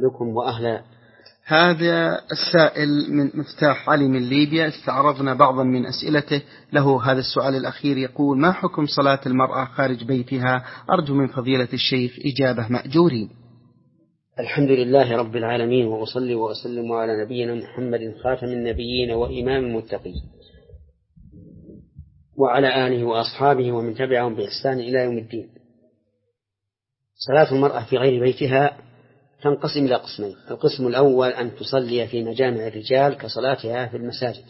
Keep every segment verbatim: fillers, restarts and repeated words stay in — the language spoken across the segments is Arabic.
بكم وأهلا. هذا السائل من مفتاح علي من ليبيا، استعرضنا بعضا من أسئلته. له هذا السؤال الأخير يقول: ما حكم صلاة المرأة خارج بيتها؟ أرجو من فضيلة الشيخ إجابة مأجورين. الحمد لله رب العالمين، وأصلي وأسلم على نبينا محمد خاتم النبيين وإمام المتقين وعلى آله وأصحابه ومن تبعهم بإحسان إلى يوم الدين. صلاة المرأة في غير بيتها تنقسم إلى قسمين: القسم الأول أن تصلي في مجامع الرجال كصلاتها في المساجد،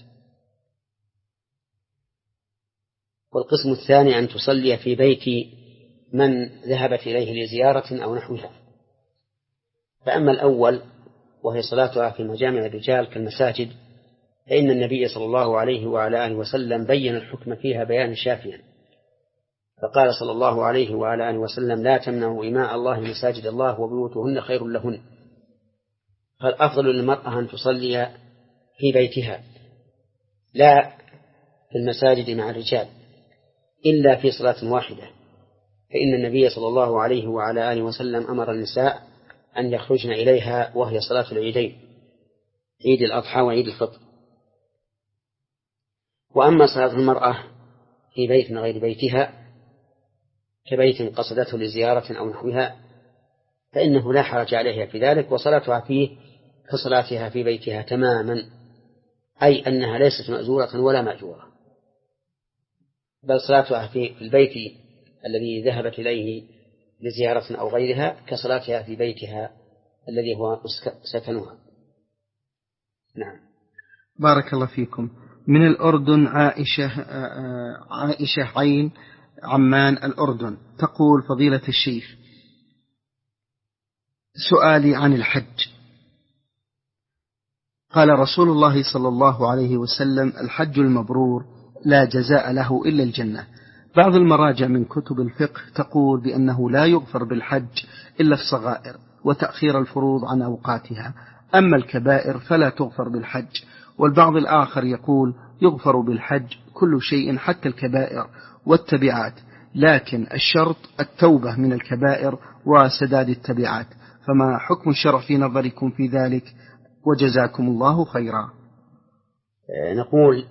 والقسم الثاني أن تصلي في بيت من ذهبت إليه لزيارة أو نحوها. فأما الأول وهي صلاتها في مجامع الرجال كالمساجد، فإن النبي صلى الله عليه وعلى آله وسلم بين الحكم فيها بيانا شافيا، فقال صلى الله عليه وعلى آله وسلم: لا تمنعوا إماء الله مساجد الله وبيوتهن خير لهن. فالأفضل للمرأة أن تصلي في بيتها لا في المساجد مع الرجال إلا في صلاة واحدة، فإن النبي صلى الله عليه وعلى آله وسلم أمر النساء أن يخرجن إليها وهي صلاة العيدين، عيد الأضحى وعيد الفطر. وأما صلاة المرأة في بيت غير بيتها كبيت قصدته لزيارة أو نحوها فإنه لا حرج عليها في ذلك، وصلاتها فيه كصلاتها في بيتها تماما، أي أنها ليست مأجورة ولا مأجورة، بل صلاتها في البيت الذي ذهبت إليه لزيارة أو غيرها كصلاتها في بيتها الذي هو سكنها. نعم. بارك الله فيكم. من الأردن عائشة عائشة عين عمان الأردن تقول: فضيلة الشيخ، سؤالي عن الحج. قال رسول الله صلى الله عليه وسلم: الحج المبرور لا جزاء له إلا الجنة. بعض المراجع من كتب الفقه تقول بأنه لا يغفر بالحج إلا الصغائر وتأخير الفروض عن أوقاتها، أما الكبائر فلا تغفر بالحج. والبعض الآخر يقول يغفر بالحج كل شيء حتى الكبائر والتبعات، لكن الشرط التوبة من الكبائر وسداد التبعات، فما حكم الشرع في نظركم في ذلك؟ وجزاكم الله خيرا. نقول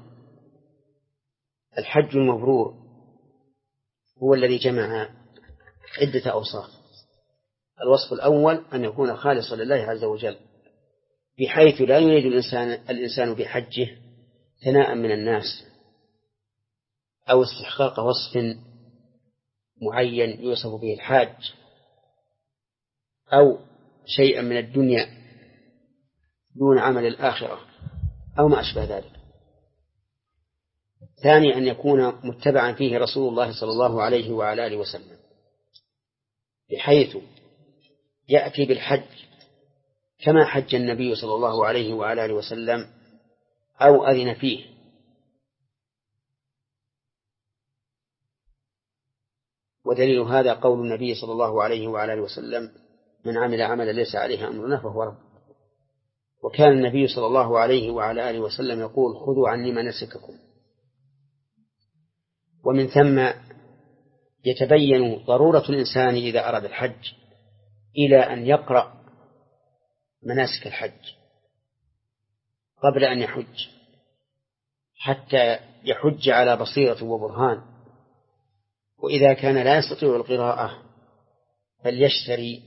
الحج المبرور هو الذي جمع عدة أوصاف. الوصف الأول أن يكون خالصا لله عز وجل، بحيث لا يريد الإنسان, الإنسان بحجه ثناء من الناس أو استحقاق وصف معين يوصف به الحاج أو شيئا من الدنيا دون عمل الآخرة أو ما أشبه ذلك. ثاني أن يكون متبعا فيه رسول الله صلى الله عليه وعلى آله وسلم، بحيث يأتي بالحج كما حج النبي صلى الله عليه وعلى آله وسلم أو أذن فيه. ودليل هذا قول النبي صلى الله عليه وعلى آله وسلم: من عمل عملا ليس عليه أمرنا فهو رد. وكان النبي صلى الله عليه وعلى آله وسلم يقول: خذوا عني مناسككم. ومن ثم يتبين ضرورة الإنسان إذا أراد الحج إلى أن يقرأ مناسك الحج قبل أن يحج، حتى يحج على بصيرة وبرهان. وإذا كان لا يستطيع القراءة فليشتري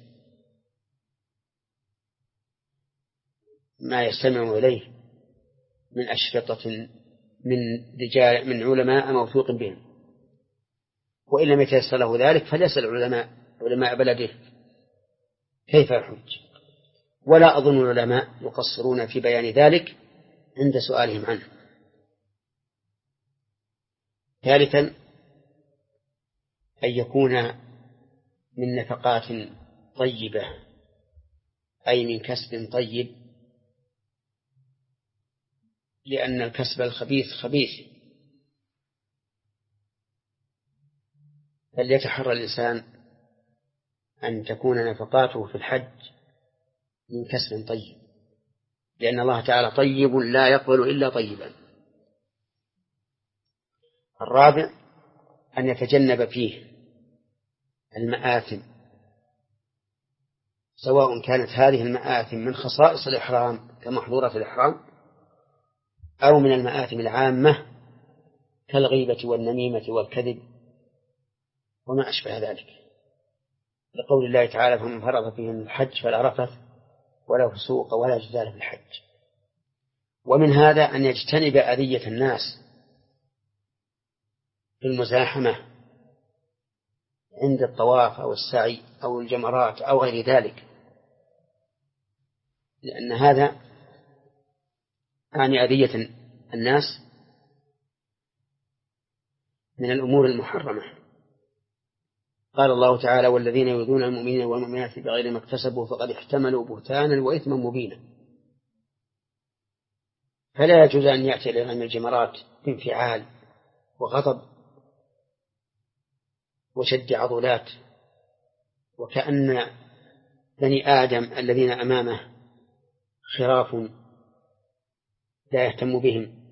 ما يستمع إليه من أشرطة من رجال من علماء موثوق بهم، وإن لم يتيسر له ذلك فليسأل علماء علماء بلده كيف يحج. ولا أظن العلماء يقصرون في بيان ذلك عند سؤالهم عنه. ثالثا أن يكون من نفقات طيبة، أي من كسب طيب، لأن الكسب الخبيث خبيث. فليتحرى الإنسان أن تكون نفقاته في الحج من كسب طيب، لأن الله تعالى طيب لا يقبل إلا طيبا. الرابع أن يتجنب فيه المآثم، سواء كانت هذه المآثم من خصائص الإحرام كمحظورة الإحرام أو من المآثم العامة كالغيبة والنميمة والكذب وما أشبه ذلك، لقول الله تعالى: فمن فرض فيهم الحج فلا رفث ولا فسوق ولا جدال في الحج. ومن هذا أن يجتنب أذية الناس في المزاحمة عند الطواف أو السعي أو الجمرات أو غير ذلك، لأن هذا يعني أذية الناس من الأمور المحرمة. قال الله تعالى: والذين يؤذون المؤمنين والمؤمنات بغير ما اكتسبوا فقد احتملوا بهتانا وإثما مبينا. فلا يجوز أن يأتي إلى الجمرات بانفعال وغضب وشد عضلات وكأن بني آدم الذين أمامه خراف لا يهتم بهم،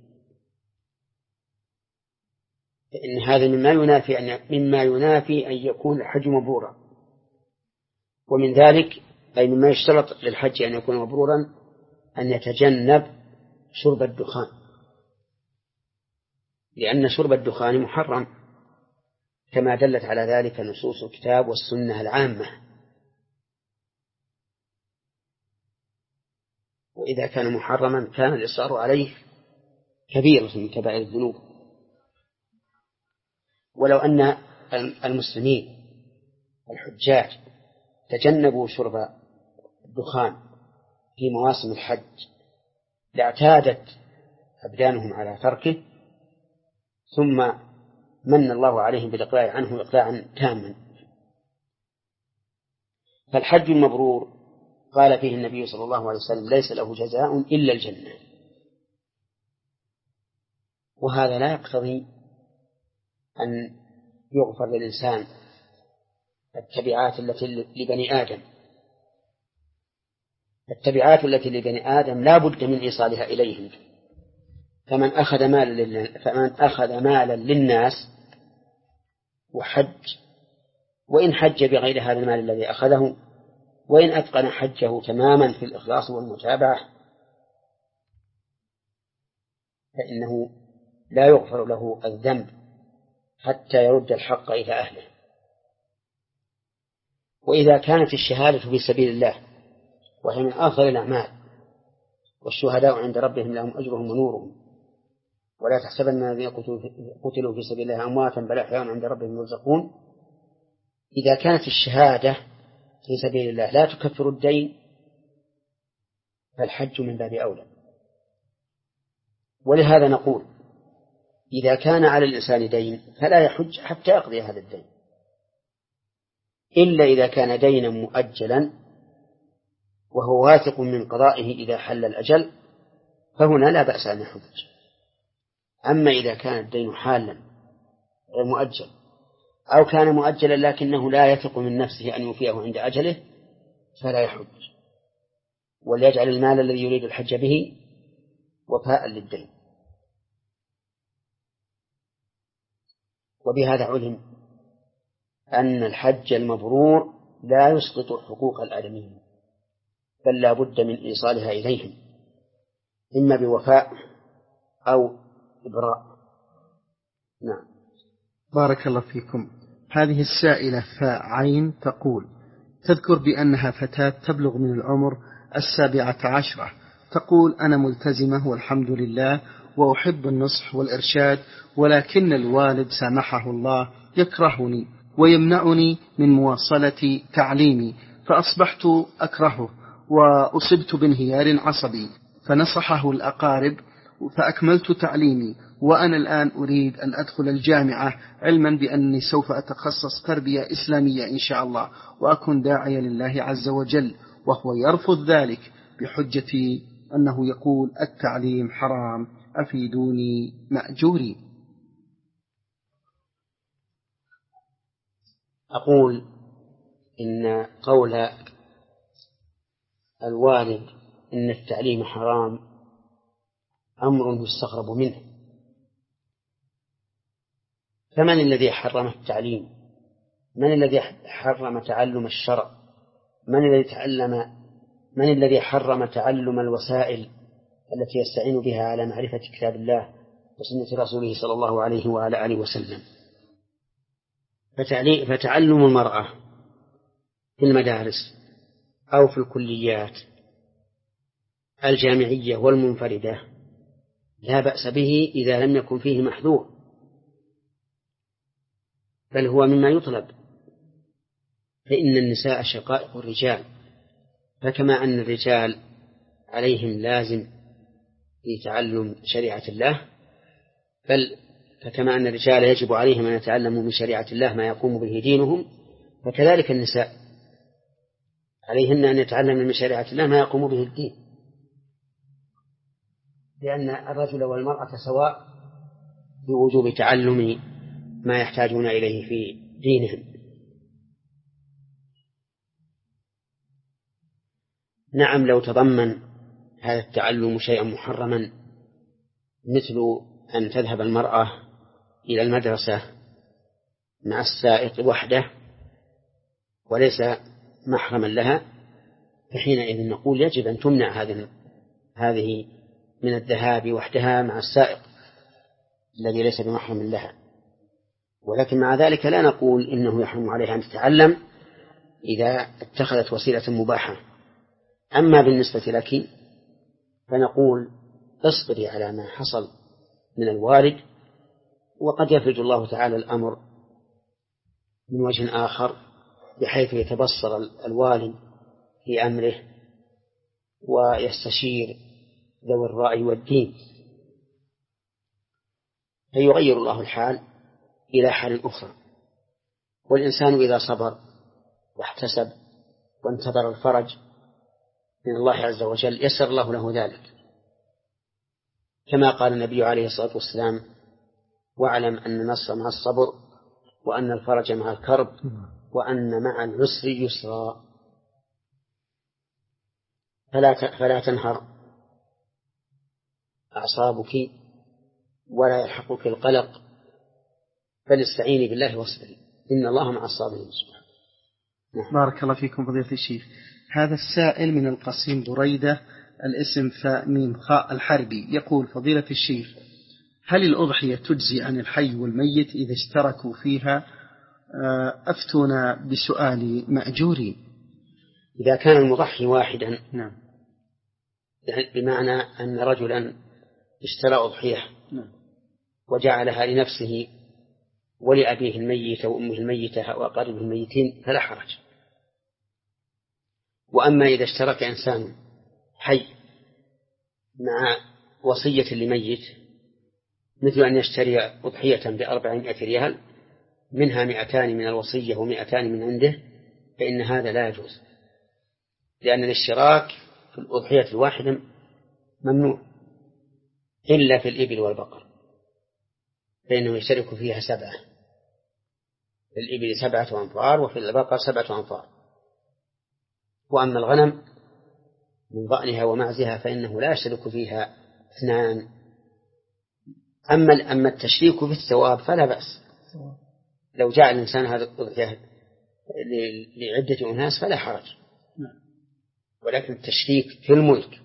فإن هذا مما ينافي أن مما ينافي أن يكون الحج مبرورا. ومن ذلك أي مما يشترط للحج أن يكون مبرورا أن يتجنب شرب الدخان، لأن شرب الدخان محرم كما دلت على ذلك نصوص الكتاب والسنة العامة. وإذا كان محرما كان الإصرار عليه كبيرة من كبائر الذنوب. ولو أن المسلمين الحجاج تجنبوا شرب الدخان في مواسم الحج لاعتادت أبدانهم على تركه، ثم من الله عليهم بالإقلاع عنه إقلاعا تاما. فالحج المبرور قال فيه النبي صلى الله عليه وسلم: ليس له جزاء إلا الجنة. وهذا لا يقتضي أن يغفر للإنسان التبعات التي لبني آدم. التبعات التي لبني آدم لا بد من إيصالها إليهم. فمن أخذ مالا فمن أخذ مالا للناس وحج، وإن حج بغير هذا المال الذي أخذه، وإن أتقن حجه تماما في الإخلاص والمتابعة، فإنه لا يغفر له الذنب حتى يرد الحق إلى أهله. وإذا كانت الشهادة في سبيل الله وهي من أفضل الأعمال، والشهداء عند ربهم لهم أجرهم ونورهم، ولا تحسبن الذين قتلوا في سبيل الله أمواتا بل أحياء عند ربهم يرزقون. إذا كانت الشهادة في سبيل الله لا تكفر الدين فالحج من باب أولى. ولهذا نقول: إذا كان على الإنسان دين فلا يحج حتى يقضي هذا الدين، إلا إذا كان دينا مؤجلا وهو واثق من قضائه إذا حل الأجل، فهنا لا بأس أن يحج. أما إذا كان الدين حالا غير مؤجل، أو كان مؤجلا لكنه لا يثق من نفسه أن يوفيه عند أجله، فلا يحج، وليجعل المال الذي يريد الحج به وفاء للدين. وبهذا علم أن الحج المبرور لا يسقط حقوق الآدميين، بل لا بد من إيصالها إليهم، إما بوفاء أو إبراء. نعم. بارك الله فيكم. هذه السائلة فاء عين تقول: تذكر بأنها فتاة تبلغ من العمر السابعة عشرة، تقول: أنا ملتزمة والحمد لله وأحب النصح والإرشاد، ولكن الوالد سامحه الله يكرهني ويمنعني من مواصلة تعليمي، فأصبحت أكرهه وأصبت بانهيار عصبي، فنصحه الأقارب فأكملت تعليمي، وأنا الآن أريد أن أدخل الجامعة، علما بأني سوف أتخصص تربية إسلامية إن شاء الله وأكون داعية لله عز وجل، وهو يرفض ذلك بحجة أنه يقول التعليم حرام، أفيدوني مأجوري. أقول إن قول الوالد إن التعليم حرام أمر يستغرب منه. فمن الذي حرم التعليم؟ من الذي حرم تعلم الشرع؟ من الذي تعلم من الذي حرم تعلم الوسائل التي يستعين بها على معرفة كتاب الله وسنة رسوله صلى الله عليه وعلى آله وسلم؟ فتعلم المرأة في المدارس أو في الكليات الجامعية والمنفردة لا بأس به إذا لم يكن فيه محذور، بل هو مما يطلب، فإن النساء شقائق الرجال، فكما أن الرجال عليهم لازم في تعلم شريعة الله، بل فكما أن الرجال يجب عليهم أن يتعلموا من شريعة الله ما يقوم به دينهم، فكذلك النساء عليهن أن يتعلمن من شريعة الله ما يقوم به الدين، لأن الرجل والمرأة سواء بوجوب تعلم ما يحتاجون إليه في دينهم. نعم، لو تضمن هذا التعلم شيئا محرما مثل أن تذهب المرأة إلى المدرسة مع السائق وحده وليس محرما لها، فحينئذ نقول يجب أن تمنع هذه هذه من الذهاب وحدها مع السائق الذي ليس بمحرم لها. ولكن مع ذلك لا نقول إنه يحرم عليها أن تتعلم إذا اتخذت وسيلة مباحة. أما بالنسبة لك فنقول اصبري على ما حصل من الوالد، وقد يفرج الله تعالى الأمر من وجه آخر بحيث يتبصر الوالد في أمره ويستشير ذوي الرأي والدين، فيغير الله الحال إلى حال أخرى. والإنسان إذا صبر واحتسب وانتظر الفرج من الله عز وجل يسر الله له ذلك، كما قال النبي عليه الصلاة والسلام: واعلم أن النصر مع الصبر، وأن الفرج مع الكرب، وأن مع العسر يسرا. فلا فلا تنهر أعصابك ولا يلحقك القلق، بل استعيني بالله واصبري إن الله مع الصابرين. نعم. بارك الله فيكم فضيلة الشيخ. هذا السائل من القصيم بريدة، الاسم فاء ميم خاء الحربي، يقول: فضيلة الشيخ، هل الأضحية تجزي عن الحي والميت إذا اشتركوا فيها؟ أفتونا بسؤال مأجورين. إذا كان المضحي واحدا، نعم، بمعنى أن رجلا اشترى أضحية نعم، وجعلها لنفسه ولأبيه الميت وأمه الميتة وأقاربه الميتين فلا حرج. وأما إذا اشترك إنسان حي مع وصية لميت، مثل أن يشتري أضحية بأربعمائة ريال منها مئتان من الوصية ومئتان من عنده، فإن هذا لا يجوز، لأن الاشتراك في الأضحية الواحدة ممنوع إلا في الإبل والبقر، فإنه يشترك فيها سبعة، في الإبل سبعة أنفار وفي البقر سبعة أنفار. وأما الغنم من ضأنها ومعزها فإنه لا يشترك فيها اثنان. أما أما التشريك في الثواب فلا بأس، لو جعل الإنسان هذا الأضحية لعدة أناس فلا حرج، ولكن التشريك في الملك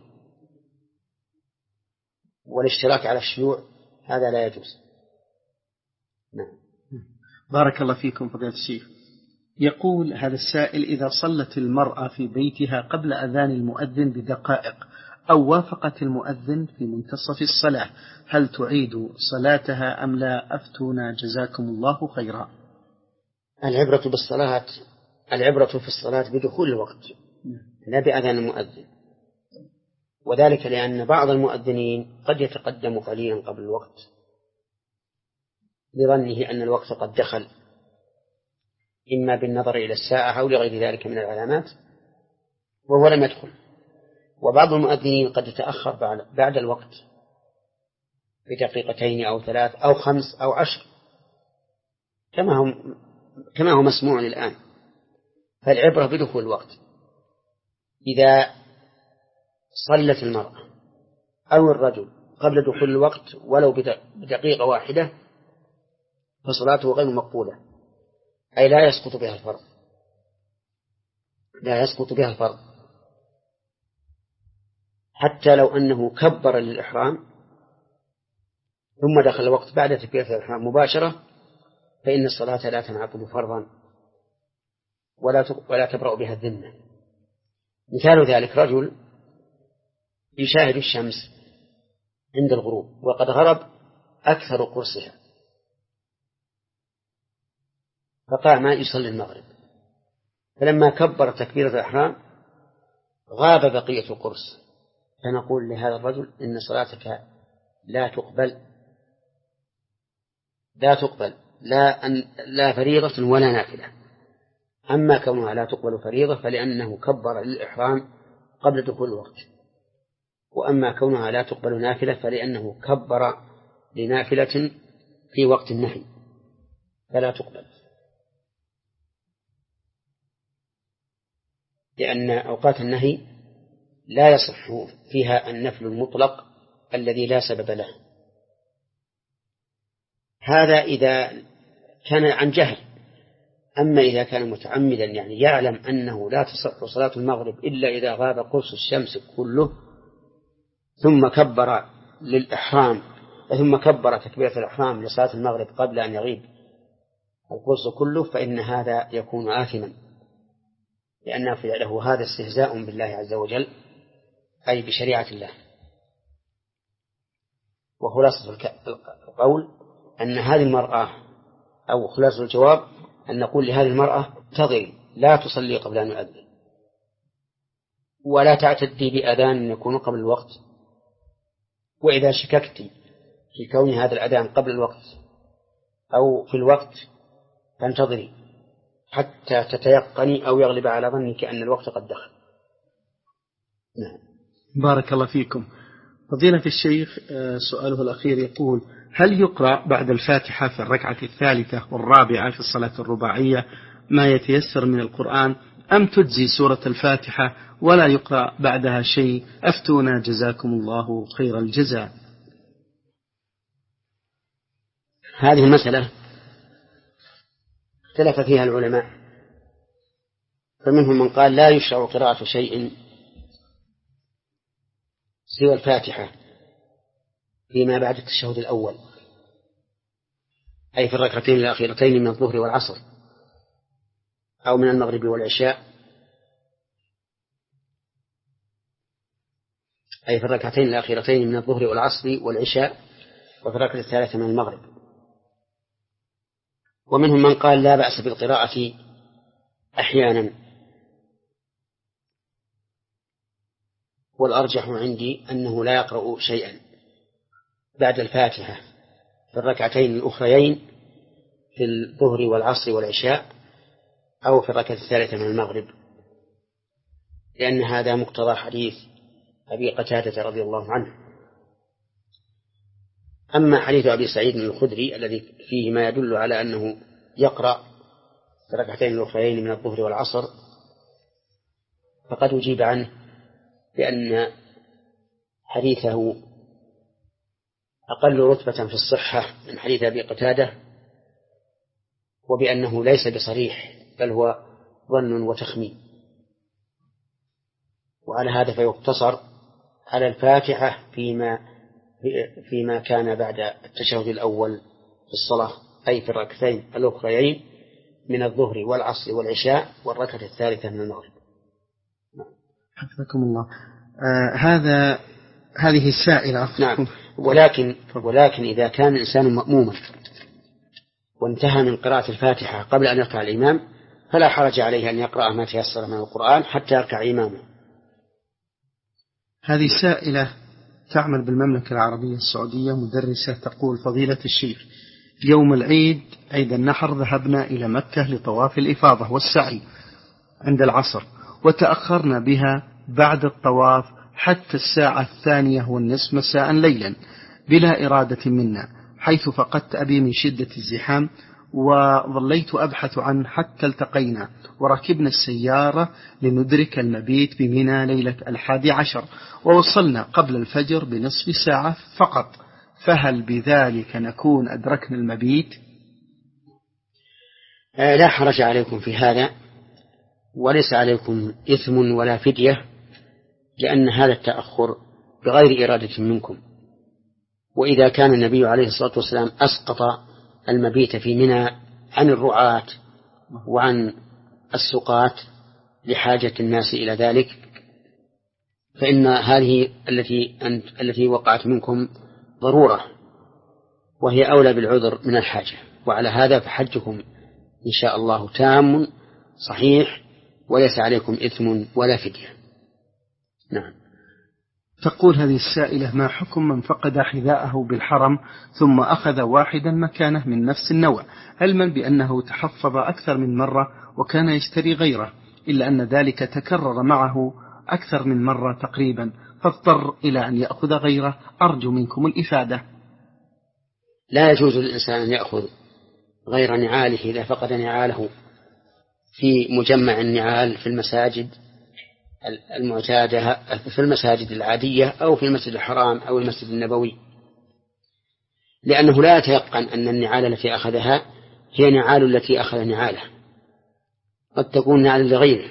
والاشتراك على الشيوع هذا لا يجوز. نعم. بارك الله فيكم فضيلة الشيخ. يقول هذا السائل: إذا صلت المرأة في بيتها قبل أذان المؤذن بدقائق أو وافقت المؤذن في منتصف الصلاة، هل تعيد صلاتها أم لا؟ أفتونا جزاكم الله خيرا. العبرة بالصلاة العبرة في الصلاة بدخول الوقت لا بأذان المؤذن، وذلك لأن بعض المؤذنين قد يتقدم قليلا قبل الوقت لظنه أن الوقت قد دخل، إما بالنظر إلى الساعة أو لغير ذلك من العلامات، وهو لم يدخل. وبعض المؤذنين قد يتأخر بعد الوقت بدقيقتين أو ثلاث أو خمس أو عشر كما هو كما هو مسموع الآن. فالعبرة بدخول الوقت. إذا صلت المرأة أو الرجل قبل دخول الوقت ولو بدقيقة واحدة فصلاته غير مقبولة، أي لا يسقط بها الفرض. لا يسقط بها الفرض، حتى لو أنه كبر للإحرام ثم دخل الوقت بعد تكبيرة الإحرام مباشرة فإن الصلاة لا تنعقد فرضا ولا ولا تبرأ بها الذمة. مثال ذلك رجل يشاهد الشمس عند الغروب وقد غرب أكثر قرصها فقام يصلي المغرب، فلما كبر تكبيرة الإحرام غاب بقية القرص، فنقول لهذا الرجل إن صلاتك لا تقبل لا تقبل لا, أن لا فريضة ولا نافلة. أما كونها لا تقبل فريضة فلأنه كبر للإحرام قبل دخول الوقت، وأما كونها لا تقبل نافلة فلأنه كبر لنافلة في وقت النهي فلا تقبل، لأن أوقات النهي لا يصح فيها النفل المطلق الذي لا سبب له. هذا إذا كان عن جهل. أما إذا كان متعمدا يعني يعلم أنه لا تصح صلاة المغرب إلا إذا غاب قرص الشمس كله ثم كبر للإحرام ثم كبر تكبيرة الإحرام لصلاة المغرب قبل أن يغيب القرص كله، فإن هذا يكون آثما، لأن فعله هذا استهزاء بالله عز وجل أي بشريعة الله. وخلاصة القول أن هذه المرأة أو خلاصة الجواب أن نقول لهذه المرأة تغري لا تصلي قبل أن يؤذن ولا تعتدي بأذان يكون قبل الوقت، وإذا شككت في كون هذا الأذان قبل الوقت أو في الوقت فانتظري حتى تتيقني أو يغلب على ظنك أن الوقت قد دخل. نعم. بارك الله فيكم. فضيلة الشيخ سؤاله الأخير يقول: هل يقرأ بعد الفاتحة في الركعة الثالثة والرابعة في الصلاة الرباعية ما يتيسر من القرآن أم تجزي سورة الفاتحة ولا يقرأ بعدها شيء؟ أفتونا جزاكم الله خير الجزاء. هذه المسألة اختلف فيها العلماء، فمنهم من قال لا يشرع قراءة شيء سوى الفاتحة فيما بعد التشهد الأول، أي في الركعتين الأخيرتين من الظهر والعصر أو من المغرب والعشاء، أي في الركعتين الأخيرتين من الظهر والعصر والعشاء وفي الركعة الثالثة من المغرب. ومنهم من قال لا بأس بالقراءة أحيانا، والأرجح عندي أنه لا يقرأ شيئا بعد الفاتحة في الركعتين الأخريين في الظهر والعصر والعشاء أو في الركعة الثالثة من المغرب، لأن هذا مقتضى حديث أبي قتادة رضي الله عنه. أما حديث أبي سعيد الخدري الذي فيه ما يدل على أنه يقرأ في الركعتين الأخريين من الظهر والعصر فقد أجيب عنه بأن حديثه أقل رتبة في الصحة من حديث أبي قتادة، وبأنه ليس بصريح بل هو ظن وتخمين، وعلى هذا فيقتصر على الفاتحة فيما فيما كان بعد التشهد الأول في الصلاة، أي في الركعتين الأخريين من الظهر والعصر والعشاء والركعة الثالثة من المغرب. حفظكم الله. آه هذا هذه السائلة. نعم. ولكن ولكن إذا كان الإنسان مأموما وانتهى من قراءة الفاتحة قبل أن يقرأ الإمام فلا حرج عليه أن يقرأ ما تيسر من القرآن حتى يركع إمامه. هذه سائلة تعمل بالمملكة العربية السعودية، مدرسة، تقول: فضيلة الشيخ، يوم العيد عيد النحر ذهبنا إلى مكة لطواف الإفاضة والسعي عند العصر، وتأخرنا بها بعد الطواف حتى الساعة الثانية والنصف مساء ليلا بلا إرادة منا، حيث فقدت أبي من شدة الزحام، وظليت أبحث عنه حتى التقينا وركبنا السيارة لندرك المبيت بمنى ليلة الحادي عشر، ووصلنا قبل الفجر بنصف ساعة فقط، فهل بذلك نكون أدركنا المبيت؟ لا حرج عليكم في هذا، وليس عليكم إثم ولا فدية، لأن هذا التأخر بغير إرادة منكم. وإذا كان النبي عليه الصلاة والسلام أسقط المبيت في منى عن الرعاة وعن السقاة لحاجة الناس إلى ذلك، فإن هذه التي أنت التي وقعت منكم ضرورة، وهي أولى بالعذر من الحاجة. وعلى هذا فحجكم إن شاء الله تام صحيح، وليس عليكم إثم ولا فدية. نعم. تقول هذه السائلة: ما حكم من فقد حذاءه بالحرم ثم أخذ واحدا مكانه من نفس النوع، علما بأنه تحفظ أكثر من مرة وكان يشتري غيره، إلا أن ذلك تكرر معه أكثر من مرة تقريبا، فاضطر إلى أن يأخذ غيره؟ أرجو منكم الإفادة. لا يجوز للإنسان أن يأخذ غير نعاله إذا فقد نعاله في مجمع النعال في المساجد المعتادة، في المساجد العادية أو في المسجد الحرام أو المسجد النبوي، لأنه لا يتيقن أن النعال التي أخذها هي نعال التي أخذ نعاله، قد تكون نعال لغيره.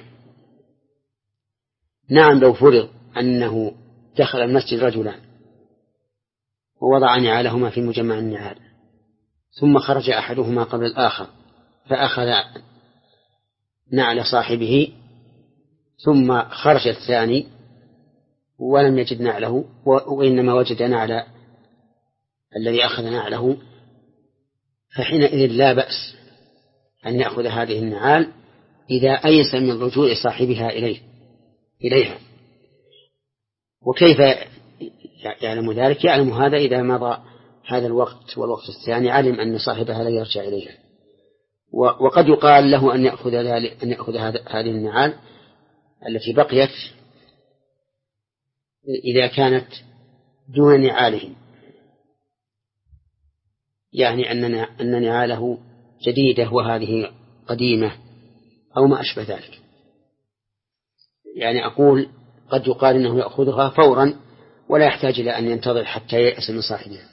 نعم، لو فرض أنه دخل المسجد رجلان ووضع نعالهما في مجمع النعال، ثم خرج أحدهما قبل الآخر فأخذ نعل صاحبه، ثم خرج الثاني ولم يجد نعله وإنما وجد نعل الذي أخذ نعله، فحينئذ لا بأس أن يأخذ هذه النعال إذا أيس من رجوع صاحبها إليه إليها. وكيف يعلم ذلك؟ يعلم هذا إذا مضى هذا الوقت والوقت الثاني علم أن صاحبها لا يرجع إليها. وقد يقال له أن يأخذ ذلك أن يأخذ هذه النعال التي بقيت إذا كانت دون نعاله، يعني أن نعاله جديدة وهذه قديمة أو ما أشبه ذلك. يعني أقول قد يقال إنه يأخذها فورا ولا يحتاج إلى أن ينتظر حتى يأس من صاحبها.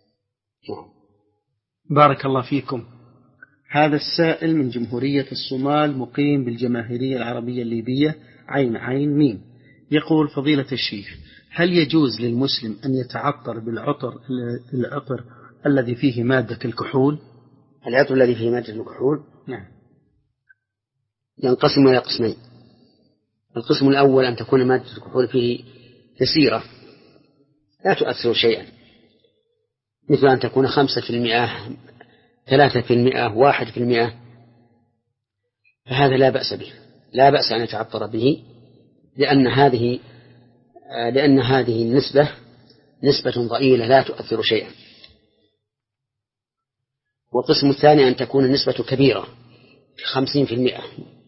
بارك الله فيكم. هذا السائل من جمهورية الصومال مقيم بالجماهيرية العربية الليبية عين عين ميم، يقول: فضيلة الشيخ، هل يجوز للمسلم أن يتعطر بالعطر العطر الذي فيه مادة الكحول؟ العطر الذي فيه مادة الكحول نعم ينقسم إلى قسمين. القسم الأول أن تكون مادة الكحول فيه يسيرة لا تؤثر شيئا، مثل أن تكون خمسة في المئة ثلاثة في المئة واحد في المئة، فهذا لا بأس به، لا بأس أن يتعطر به، لأن هذه لأن هذه النسبة نسبة ضئيلة لا تؤثر شيئا. والقسم الثاني أن تكون النسبة كبيرة خمسين في المئة،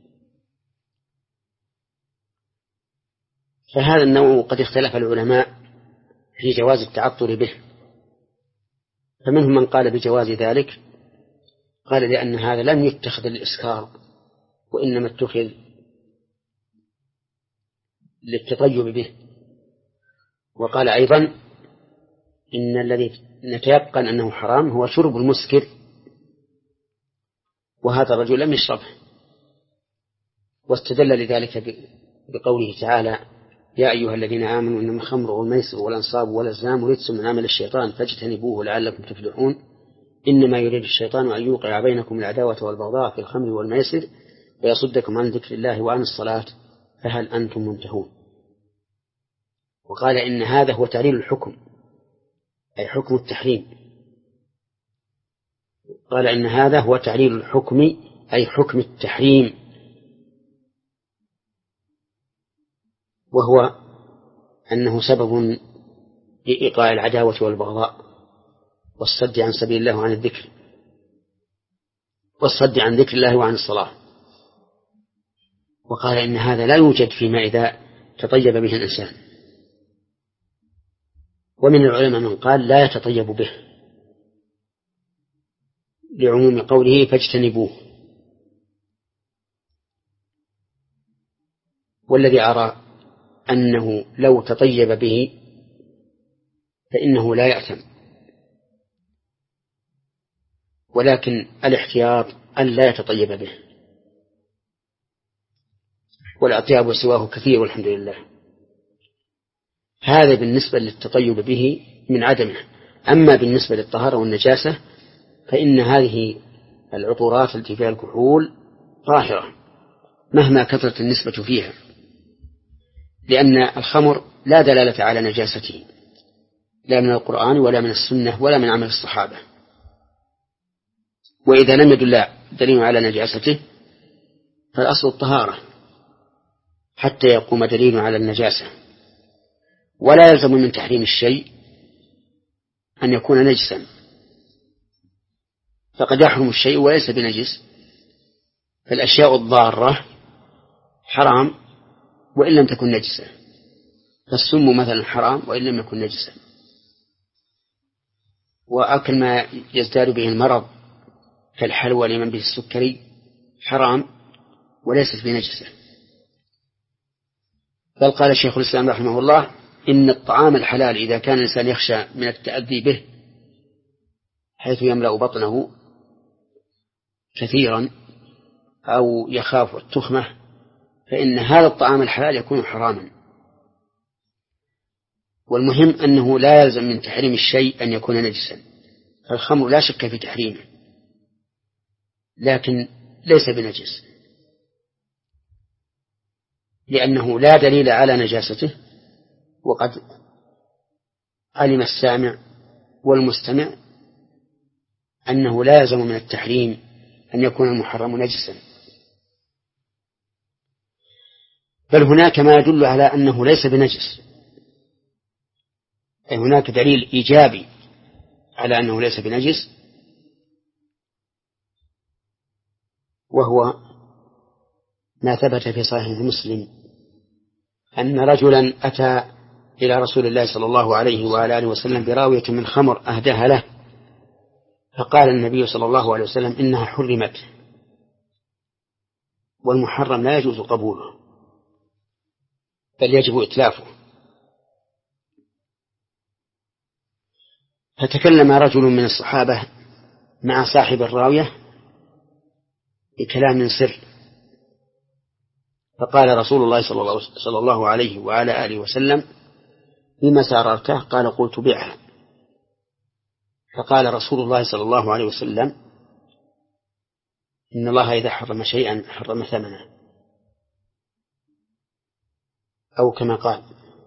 فهذا النوع قد اختلف العلماء في جواز التعطر به، فمنهم من قال بجواز ذلك، قال لأن هذا لم يتخذ للإسكار وإنما اتخذ للتطيب به. وقال أيضا إن الذي نتيقن أنه حرام هو شرب المسكر، وهذا الرجل لم يشربه، واستدل لذلك بقوله تعالى: يا أيها الذين آمنوا إنما الخمر والميسر والأنصاب والأزلام رجس من عمل الشيطان فاجتنبوه لعلكم تفلحون إنما يريد الشيطان أن يوقع بينكم العداوة والبغضاء في الخمر والميسر ويصدكم عن ذكر الله وعن الصلاة فهل أنتم منتهون. وقال إن هذا هو تعليل الحكم، أي حكم التحريم. قال إن هذا هو تعليل الحكم أي حكم التحريم، وهو أنه سبب لإيقاع العداوة والبغضاء والصد عن سبيل الله وعن الذكر والصد عن ذكر الله وعن الصلاة. وقال إن هذا لا يوجد فيما إذا تطيب به الإنسان. ومن العلماء من قال لا يتطيب به لعموم قوله فاجتنبوه. والذي أرى أنه لو تطيب به فإنه لا يأثم، ولكن الاحتياط أن لا يتطيب به. والأطياب وسواه كثير والحمد لله. هذا بالنسبة للتطيب به من عدمه. أما بالنسبة للطهارة والنجاسة فإن هذه العطورات التي فيها الكحول طاهرة مهما كثرت النسبة فيها، لأن الخمر لا دلالة على نجاسته لا من القرآن ولا من السنة ولا من عمل الصحابة، وإذا لم يدل دليل على نجاسته فالأصل الطهارة حتى يقوم دليل على النجاسة. ولا يلزم من تحريم الشيء أن يكون نجسا، فقد يحرم الشيء وليس بنجس، فالأشياء الضارة حرام وإن لم تكن نجسة، فالسم مثلا حرام وإن لم يكن نجسا، وأكل ما يزداد به المرض كالحلوى لمن به السكري حرام وليست بنجسة. بل قال شيخ الإسلام رحمه الله إن الطعام الحلال إذا كان الإنسان يخشى من التأذي به حيث يملأ بطنه كثيرا أو يخاف التخمة فإن هذا الطعام الحلال يكون حراما. والمهم أنه لا يلزم من تحريم الشيء أن يكون نجسا، فالخمر لا شك في تحريمه لكن ليس بنجس، لأنه لا دليل على نجاسته، وقد علم السامع والمستمع أنه لا يلزم من التحريم أن يكون المحرم نجسا، بل هناك ما يدل على أنه ليس بنجس، أي هناك دليل إيجابي على أنه ليس بنجس، وهو ما ثبت في صحيح مسلم أن رجلا أتى إلى رسول الله صلى الله عليه وعلى آله وسلم براوية من خمر أهداها له، فقال النبي صلى الله عليه وسلم إنها حرمت، والمحرم لا يجوز قبوله بل يجب إتلافه. فتكلم رجل من الصحابة مع صاحب الراوية بكلام سر، فقال رسول الله صلى الله عليه وعلى آله وسلم بما سررته؟ قال قلت بيعها. فقال رسول الله صلى الله عليه وسلم إن الله إذا حرم شيئا حرم ثمنه، أو كما قال.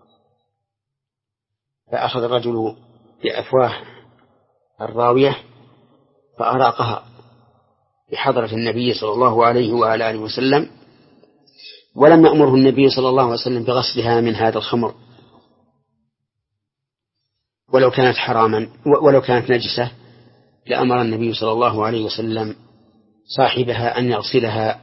فأخذ الرجل بأفواه الراوية فأراقها بحضرة النبي صلى الله عليه وعلى آله وسلم، ولم يأمره النبي صلى الله عليه وسلم بغسلها من هذا الخمر ولو كانت حراما ولو كانت نجسة، لأمر النبي صلى الله عليه وسلم صاحبها أن يغسلها.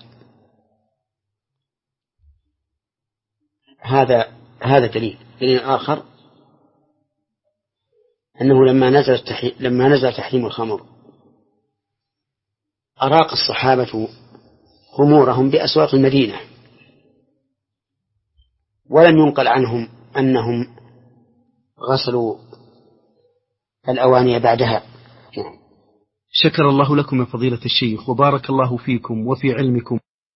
هذا هذا دليل. دليل آخر أنه لما نزل لما نزل تحريم الخمر أراق الصحابة خمورهم بأسواق المدينة، ولم ينقل عنهم أنهم غسلوا الأواني بعدها. شكر الله لكم يا فضيلة الشيخ وبارك الله فيكم وفي علمكم.